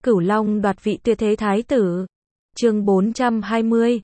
Cửu Long đoạt vị tuyệt thế thái tử. Chương 420,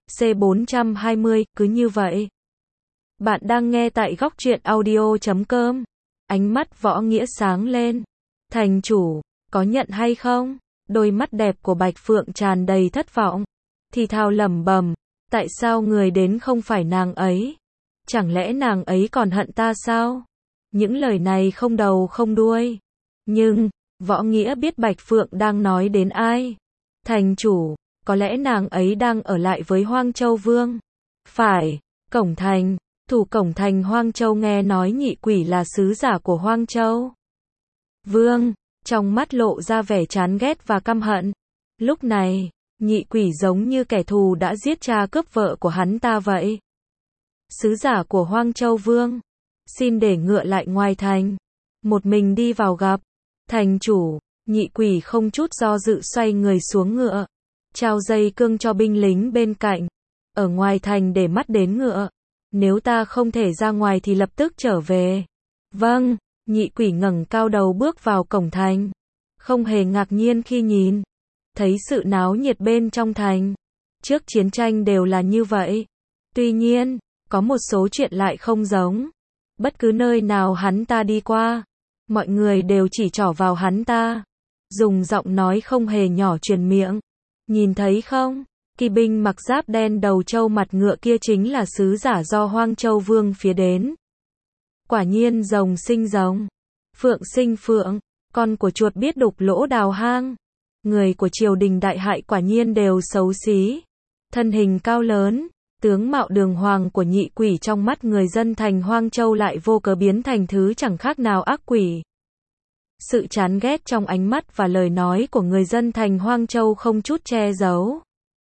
C420, cứ như vậy. Bạn đang nghe tại góc truyện audio.com. Ánh mắt Võ Nghĩa sáng lên. Thành chủ, có nhận hay không? Đôi mắt đẹp của Bạch Phượng tràn đầy thất vọng. Thì thào lẩm bẩm, tại sao người đến không phải nàng ấy? Chẳng lẽ nàng ấy còn hận ta sao? Những lời này không đầu không đuôi. Nhưng, Võ Nghĩa biết Bạch Phượng đang nói đến ai. Thành chủ, có lẽ nàng ấy đang ở lại với Hoang Châu Vương. Phải, cổng thành, thủ cổng thành Hoang Châu nghe nói nhị quỷ là sứ giả của Hoang Châu Vương, trong mắt lộ ra vẻ chán ghét và căm hận. Lúc này, nhị quỷ giống như kẻ thù đã giết cha cướp vợ của hắn ta vậy. Sứ giả của Hoang Châu Vương, xin để ngựa lại ngoài thành. Một mình đi vào gặp. Thành chủ, nhị quỷ không chút do dự xoay người xuống ngựa. Trao dây cương cho binh lính bên cạnh. Ở ngoài thành để mắt đến ngựa. Nếu ta không thể ra ngoài thì lập tức trở về. Vâng, nhị quỷ ngẩng cao đầu bước vào cổng thành. Không hề ngạc nhiên khi nhìn thấy sự náo nhiệt bên trong thành. Trước chiến tranh đều là như vậy. Tuy nhiên, có một số chuyện lại không giống. Bất cứ nơi nào hắn ta đi qua, mọi người đều chỉ trỏ vào hắn ta. Dùng giọng nói không hề nhỏ truyền miệng. Nhìn thấy không? Kỵ binh mặc giáp đen đầu trâu mặt ngựa kia chính là sứ giả do Hoang Châu Vương phía đến. Quả nhiên rồng sinh rồng, phượng sinh phượng, con của chuột biết đục lỗ đào hang. Người của triều đình đại hại quả nhiên đều xấu xí. Thân hình cao lớn, tướng mạo đường hoàng của nhị quỷ trong mắt người dân thành Hoang Châu lại vô cớ biến thành thứ chẳng khác nào ác quỷ. Sự chán ghét trong ánh mắt và lời nói của người dân thành Hoang Châu không chút che giấu.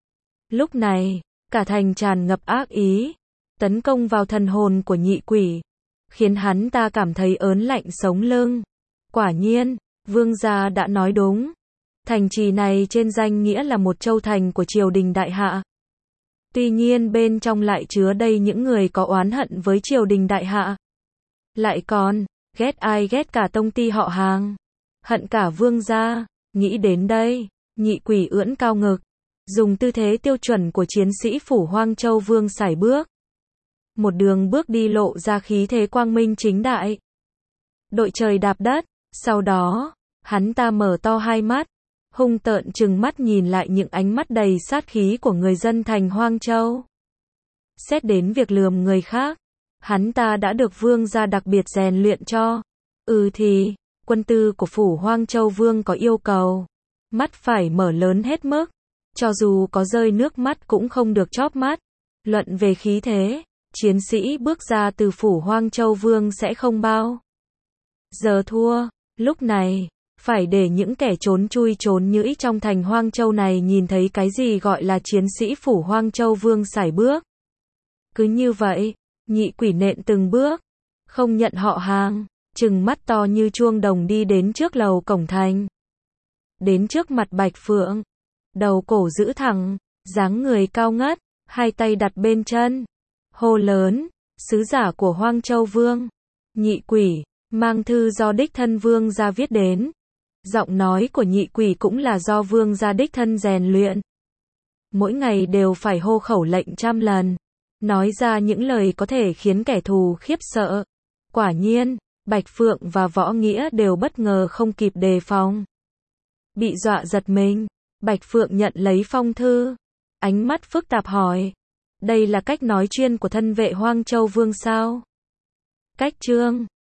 Lúc này, cả thành tràn ngập ác ý, tấn công vào thần hồn của nhị quỷ, khiến hắn ta cảm thấy ớn lạnh sống lưng. Quả nhiên, vương gia đã nói đúng. Thành trì này trên danh nghĩa là một châu thành của triều đình đại hạ. Tuy nhiên bên trong lại chứa đầy những người có oán hận với triều đình đại hạ. Lại còn, ghét ai ghét cả tông ty họ hàng. Hận cả vương gia. Nghĩ đến đây, nhị quỷ ưỡn cao ngực. Dùng tư thế tiêu chuẩn của chiến sĩ phủ Hoang Châu Vương sải bước. Một đường bước đi lộ ra khí thế quang minh chính đại. Đội trời đạp đất. Sau đó, hắn ta mở to hai mắt. Hung tợn trừng mắt nhìn lại những ánh mắt đầy sát khí của người dân thành Hoang Châu. Xét đến việc lườm người khác, hắn ta đã được vương gia đặc biệt rèn luyện cho. Thì, quân tư của phủ Hoang Châu Vương có yêu cầu. Mắt phải mở lớn hết mức. Cho dù có rơi nước mắt cũng không được chóp mắt. Luận về khí thế, chiến sĩ bước ra từ phủ Hoang Châu Vương sẽ không bao giờ thua. Lúc này, phải để những kẻ trốn chui trốn nhũi trong thành Hoang Châu này nhìn thấy cái gì gọi là chiến sĩ phủ Hoang Châu Vương sải bước. Cứ như vậy, nhị quỷ nện từng bước, không nhận họ hàng, trừng mắt to như chuông đồng đi đến trước lầu cổng thành. Đến trước mặt Bạch Phượng, đầu cổ giữ thẳng, dáng người cao ngất, hai tay đặt bên chân, hô lớn, sứ giả của Hoang Châu Vương, nhị quỷ, mang thư do đích thân vương gia viết đến. Giọng nói của nhị quỷ cũng là do vương gia đích thân rèn luyện. Mỗi ngày đều phải hô khẩu lệnh 100 lần, nói ra những lời có thể khiến kẻ thù khiếp sợ. Quả nhiên, Bạch Phượng và Võ Nghĩa đều bất ngờ không kịp đề phòng. Bị dọa giật mình, Bạch Phượng nhận lấy phong thư, ánh mắt phức tạp hỏi, đây là cách nói chuyên của thân vệ Hoang Châu Vương sao? Cách chương